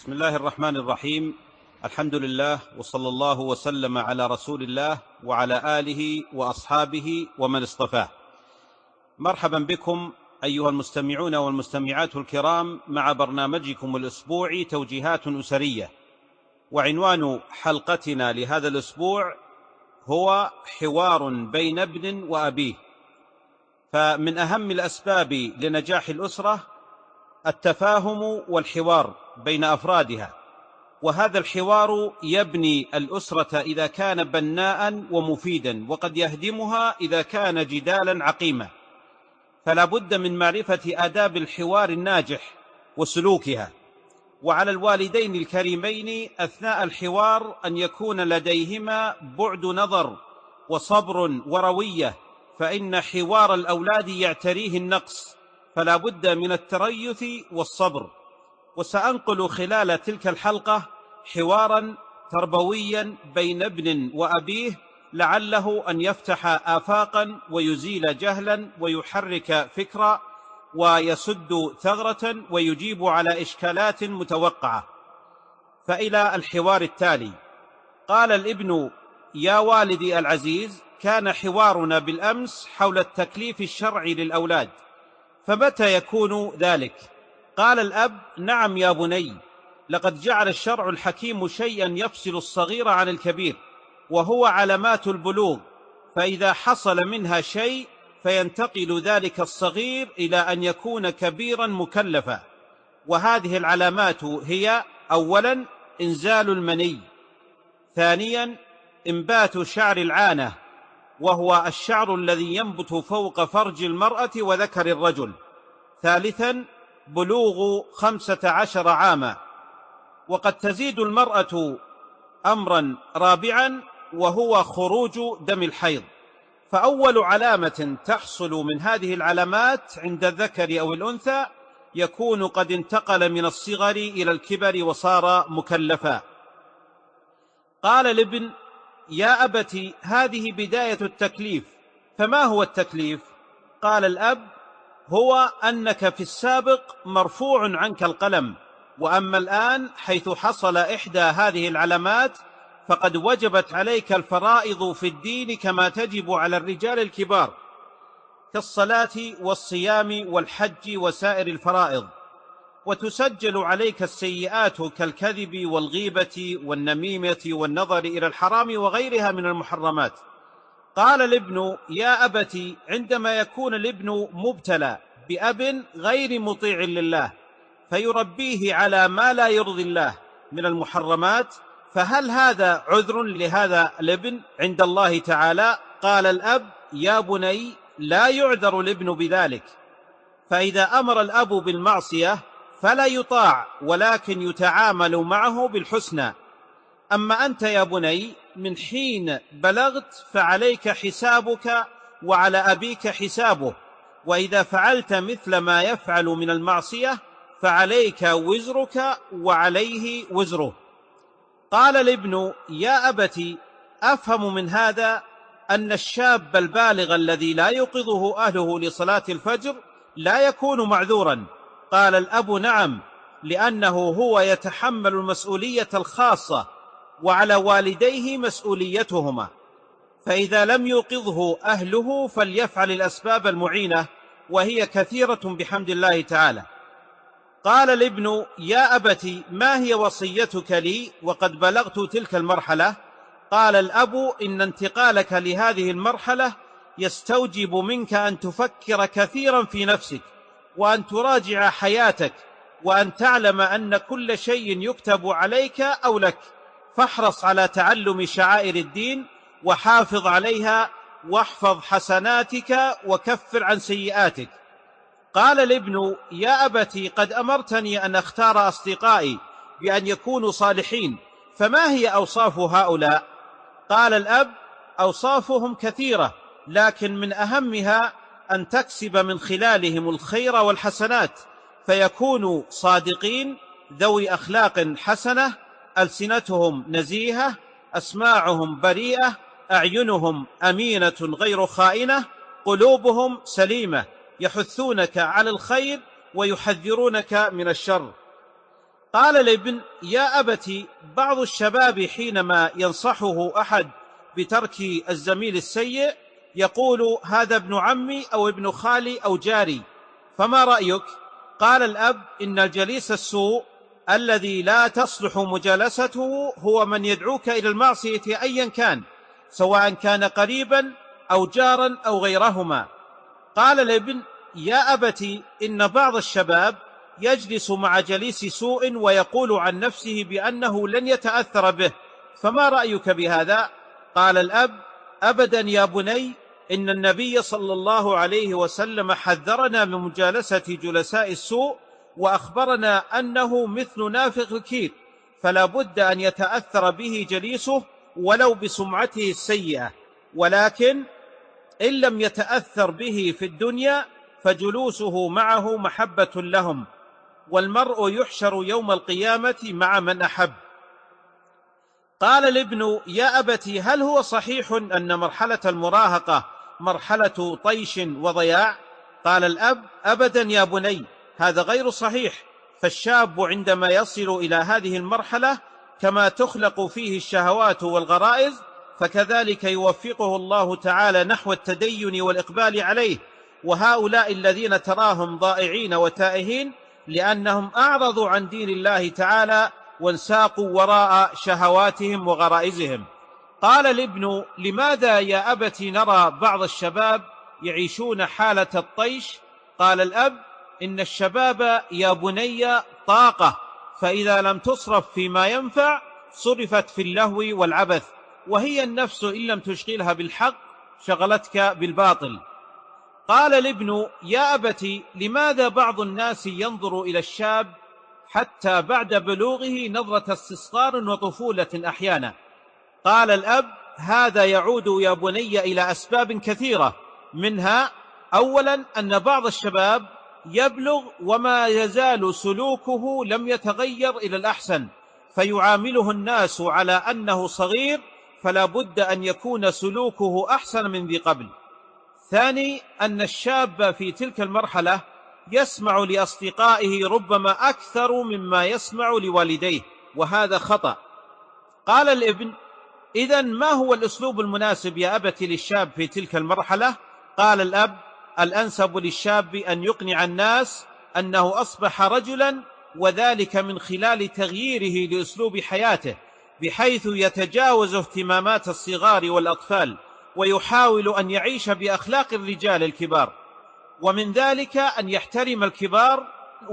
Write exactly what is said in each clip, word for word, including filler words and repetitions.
بسم الله الرحمن الرحيم. الحمد لله، وصلى الله وسلم على رسول الله وعلى آله وأصحابه ومن اصطفاه. مرحبا بكم أيها المستمعون والمستمعات الكرام مع برنامجكم الأسبوعي توجيهات أسرية، وعنوان حلقتنا لهذا الأسبوع هو حوار بين ابن وأبيه. فمن أهم الأسباب لنجاح الأسرة التفاهم والحوار بين أفرادها، وهذا الحوار يبني الأسرة إذا كان بناء ومفيدا، وقد يهدمها إذا كان جدالا عقيما. فلا بد من معرفة آداب الحوار الناجح وسلوكها، وعلى الوالدين الكريمين أثناء الحوار أن يكون لديهما بعد نظر وصبر وروية، فإن حوار الأولاد يعتريه النقص، فلا بد من التريث والصبر. وسأنقل خلال تلك الحلقة حوارا تربويا بين ابن وأبيه، لعله أن يفتح آفاقا ويزيل جهلا ويحرك فكرا ويسد ثغرة ويجيب على إشكالات متوقعة. فإلى الحوار التالي. قال الابن: يا والدي العزيز، كان حوارنا بالأمس حول التكليف الشرعي للأولاد، فمتى يكون ذلك؟ قال الأب: نعم يا بني، لقد جعل الشرع الحكيم شيئا يفصل الصغير عن الكبير، وهو علامات البلوغ، فإذا حصل منها شيء فينتقل ذلك الصغير إلى أن يكون كبيرا مكلفا. وهذه العلامات هي: أولا إنزال المني، ثانيا إنبات شعر العانة، وهو الشعر الذي ينبت فوق فرج المرأة وذكر الرجل، ثالثا بلوغ خمسة عشر عاما. وقد تزيد المرأة أمرا رابعا، وهو خروج دم الحيض. فأول علامة تحصل من هذه العلامات عند الذكر أو الأنثى يكون قد انتقل من الصغر إلى الكبر وصار مكلفا. قال الابن: يا أبت، هذه بداية التكليف، فما هو التكليف؟ قال الأب: هو أنك في السابق مرفوع عنك القلم، وأما الآن حيث حصل إحدى هذه العلامات فقد وجبت عليك الفرائض في الدين كما تجب على الرجال الكبار، كالصلاة والصيام والحج وسائر الفرائض، وتسجل عليك السيئات كالكذب والغيبة والنميمة والنظر إلى الحرام وغيرها من المحرمات. قال الابن: يا أبت، عندما يكون الابن مبتلى بأب غير مطيع لله فيربيه على ما لا يرضي الله من المحرمات، فهل هذا عذر لهذا الابن عند الله تعالى؟ قال الأب: يا بني، لا يعذر الابن بذلك، فإذا أمر الأب بالمعصية فلا يطاع، ولكن يتعامل معه بالحسنى. أما أنت يا بني، من حين بلغت فعليك حسابك وعلى أبيك حسابه، وإذا فعلت مثل ما يفعل من المعصية فعليك وزرك وعليه وزره. قال الابن: يا أبت، أفهم من هذا أن الشاب البالغ الذي لا يوقظه أهله لصلاة الفجر لا يكون معذورا. قال الأب: نعم، لأنه هو يتحمل المسؤولية الخاصة، وعلى والديه مسؤوليتهما، فإذا لم يوقظه أهله فليفعل الأسباب المعينة، وهي كثيرة بحمد الله تعالى. قال الابن: يا أبت، ما هي وصيتك لي وقد بلغت تلك المرحلة؟ قال الأب: إن انتقالك لهذه المرحلة يستوجب منك أن تفكر كثيرا في نفسك، وأن تراجع حياتك، وأن تعلم أن كل شيء يكتب عليك أو لك، فاحرص على تعلم شعائر الدين وحافظ عليها، واحفظ حسناتك وكفر عن سيئاتك. قال الابن: يا أبت، قد أمرتني أن أختار أصدقائي بأن يكونوا صالحين، فما هي أوصاف هؤلاء؟ قال الأب: أوصافهم كثيرة، لكن من أهمها أن تكسب من خلالهم الخير والحسنات، فيكونوا صادقين، ذوي أخلاق حسنة، ألسنتهم نزيهة، أسماعهم بريئة، أعينهم أمينة غير خائنة، قلوبهم سليمة، يحثونك على الخير ويحذرونك من الشر. قال الابن: يا أبت، بعض الشباب حينما ينصحه أحد بترك الزميل السيء يقول: هذا ابن عمي أو ابن خالي أو جاري، فما رأيك؟ قال الأب: إن الجليس السوء الذي لا تصلح مجالسته هو من يدعوك إلى المعصية أيا كان، سواء كان قريبا أو جارا أو غيرهما. قال الابن: يا أبت، إن بعض الشباب يجلس مع جليس سوء ويقول عن نفسه بأنه لن يتأثر به، فما رأيك بهذا؟ قال الأب: أبدا يا بني، إن النبي صلى الله عليه وسلم حذرنا من مجالسة جلساء السوء، وأخبرنا أنه مثل نافخ الكير، فلا بد أن يتأثر به جليسه ولو بسمعته السيئة، ولكن إن لم يتأثر به في الدنيا فجلوسه معه محبة لهم، والمرء يحشر يوم القيامة مع من أحب. قال الابن: يا أبت، هل هو صحيح أن مرحلة المراهقة مرحلة طيش وضياع؟ قال الأب: أبدا يا بني، هذا غير صحيح، فالشاب عندما يصل إلى هذه المرحلة كما تخلق فيه الشهوات والغرائز، فكذلك يوفقه الله تعالى نحو التدين والإقبال عليه. وهؤلاء الذين تراهم ضائعين وتائهين لأنهم أعرضوا عن دين الله تعالى وانساقوا وراء شهواتهم وغرائزهم. قال الابن: لماذا يا أبت نرى بعض الشباب يعيشون حالة الطيش؟ قال الأب: إن الشباب يا بني طاقة، فإذا لم تصرف فيما ينفع صرفت في اللهو والعبث، وهي النفس إن لم تشغلها بالحق شغلتك بالباطل. قال الابن: يا أبت، لماذا بعض الناس ينظر إلى الشاب حتى بعد بلوغه نظرة استصغار وطفولة أحيانا؟ قال الأب: هذا يعود يا بني إلى أسباب كثيرة، منها أولا أن بعض الشباب يبلغ وما يزال سلوكه لم يتغير إلى الأحسن، فيعامله الناس على أنه صغير، فلا بد أن يكون سلوكه أحسن من ذي قبل. ثاني، أن الشاب في تلك المرحلة يسمع لأصدقائه ربما أكثر مما يسمع لوالديه، وهذا خطأ. قال الابن: إذن ما هو الأسلوب المناسب يا أبت للشاب في تلك المرحلة؟ قال الأب: الأنسب للشاب أن يقنع الناس أنه أصبح رجلا، وذلك من خلال تغييره لأسلوب حياته، بحيث يتجاوز اهتمامات الصغار والأطفال، ويحاول أن يعيش بأخلاق الرجال الكبار، ومن ذلك أن يحترم الكبار،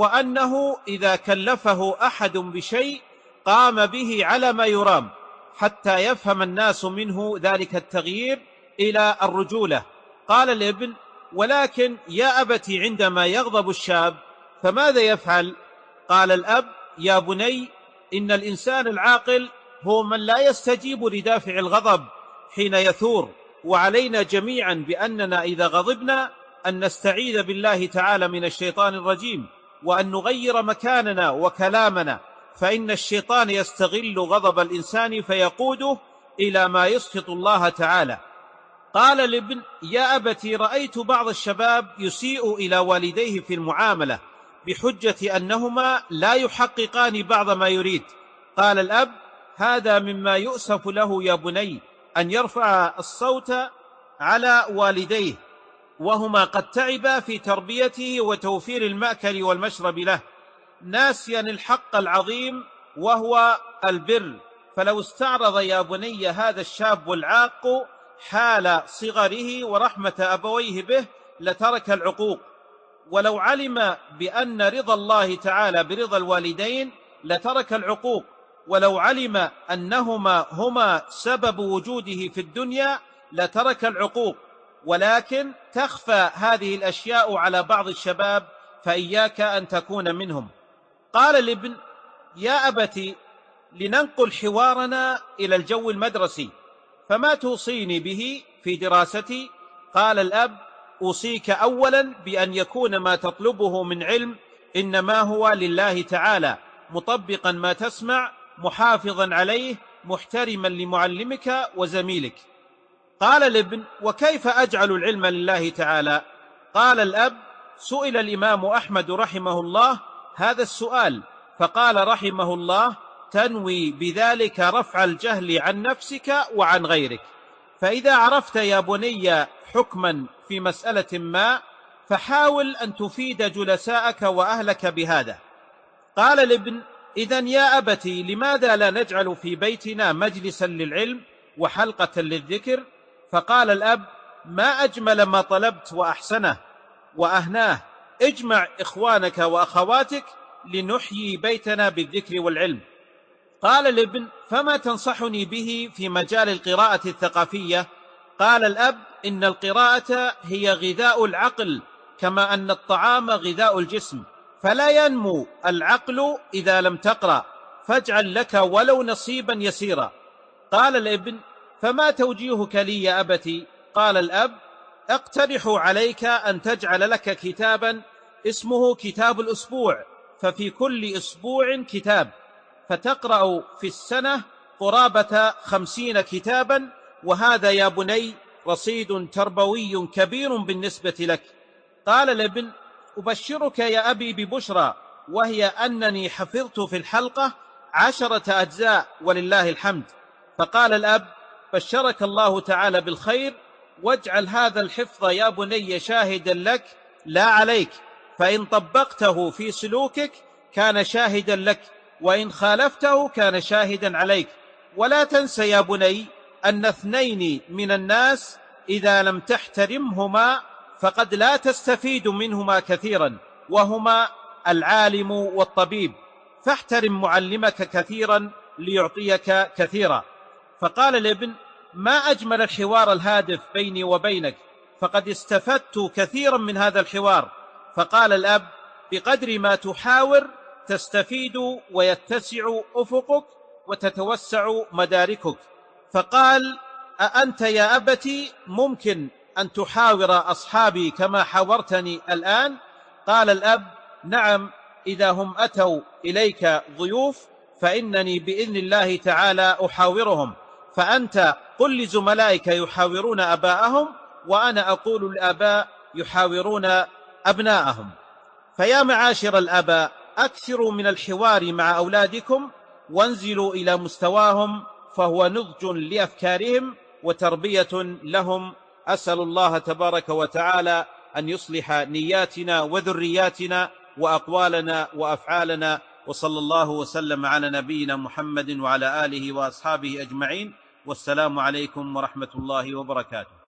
وأنه إذا كلفه أحد بشيء قام به على ما يرام، حتى يفهم الناس منه ذلك التغيير إلى الرجولة. قال الابن: ولكن يا أبت، عندما يغضب الشاب فماذا يفعل؟ قال الأب: يا بني، إن الإنسان العاقل هو من لا يستجيب لدافع الغضب حين يثور، وعلينا جميعا بأننا إذا غضبنا أن نستعيذ بالله تعالى من الشيطان الرجيم، وأن نغير مكاننا وكلامنا، فإن الشيطان يستغل غضب الإنسان فيقوده إلى ما يسخط الله تعالى. قال الابن: يا أبت، رأيت بعض الشباب يسيء إلى والديه في المعاملة بحجة أنهما لا يحققان بعض ما يريد. قال الأب: هذا مما يؤسف له يا بني، أن يرفع الصوت على والديه وهما قد تعبا في تربيته وتوفير المأكل والمشرب له، ناسيا الحق العظيم وهو البر. فلو استعرض يا بني هذا الشاب العاق حال صغره ورحمة أبويه به لترك العقوق، ولو علم بأن رضا الله تعالى برضا الوالدين لترك العقوق، ولو علم أنهما هما سبب وجوده في الدنيا لترك العقوق، ولكن تخفى هذه الأشياء على بعض الشباب، فإياك أن تكون منهم. قال الابن: يا أبت، لننقل حوارنا إلى الجو المدرسي، فما توصيني به في دراستي؟ قال الأب: أوصيك أولا بأن يكون ما تطلبه من علم إنما هو لله تعالى، مطبقا ما تسمع، محافظا عليه، محترما لمعلمك وزميلك. قال الابن: وكيف أجعل العلم لله تعالى؟ قال الأب: سئل الإمام أحمد رحمه الله هذا السؤال، فقال رحمه الله: تنوي بذلك رفع الجهل عن نفسك وعن غيرك. فإذا عرفت يا بني حكما في مسألة ما فحاول أن تفيد جلساءك وأهلك بهذا. قال الابن: إذن يا أبتي لماذا لا نجعل في بيتنا مجلسا للعلم وحلقة للذكر؟ فقال الأب: ما أجمل ما طلبت وأحسنه وأهناه، اجمع إخوانك وأخواتك لنحيي بيتنا بالذكر والعلم. قال الابن: فما تنصحني به في مجال القراءة الثقافية؟ قال الأب: إن القراءة هي غذاء العقل كما أن الطعام غذاء الجسم، فلا ينمو العقل إذا لم تقرأ، فاجعل لك ولو نصيبا يسيرا. قال الابن: فما توجيهك لي يا أبتي؟ قال الأب: اقترح عليك أن تجعل لك كتابا اسمه كتاب الأسبوع، ففي كل أسبوع كتاب، فتقرأ في السنة قرابة خمسين كتابا، وهذا يا بني رصيد تربوي كبير بالنسبة لك. قال الابن: أبشرك يا أبي ببشرى، وهي أنني حفظت في الحلقة عشرة أجزاء ولله الحمد. فقال الأب: بشرك الله تعالى بالخير، واجعل هذا الحفظ يا بني شاهدا لك لا عليك، فإن طبقته في سلوكك كان شاهدا لك، وإن خالفته كان شاهدا عليك. ولا تنس يا بني أن اثنين من الناس إذا لم تحترمهما فقد لا تستفيد منهما كثيرا، وهما العالم والطبيب، فاحترم معلمك كثيرا ليعطيك كثيرا. فقال الابن: ما أجمل الحوار الهادف بيني وبينك، فقد استفدت كثيرا من هذا الحوار. فقال الأب: بقدر ما تحاور تستفيد ويتسع أفقك وتتوسع مداركك. فقال: أأنت يا أبتي ممكن أن تحاور أصحابي كما حاورتني الآن؟ قال الأب: نعم، إذا هم أتوا إليك ضيوف فإنني بإذن الله تعالى أحاورهم، فأنت قل لزملائك يحاورون أباءهم، وأنا أقول الآباء يحاورون أبناءهم. فيا معاشر الآباء، أكثروا من الحوار مع أولادكم وانزلوا إلى مستواهم، فهو نضج لأفكارهم وتربية لهم. أسأل الله تبارك وتعالى أن يصلح نياتنا وذرياتنا وأقوالنا وأفعالنا، وصلى الله وسلم على نبينا محمد وعلى آله وأصحابه أجمعين، والسلام عليكم ورحمة الله وبركاته.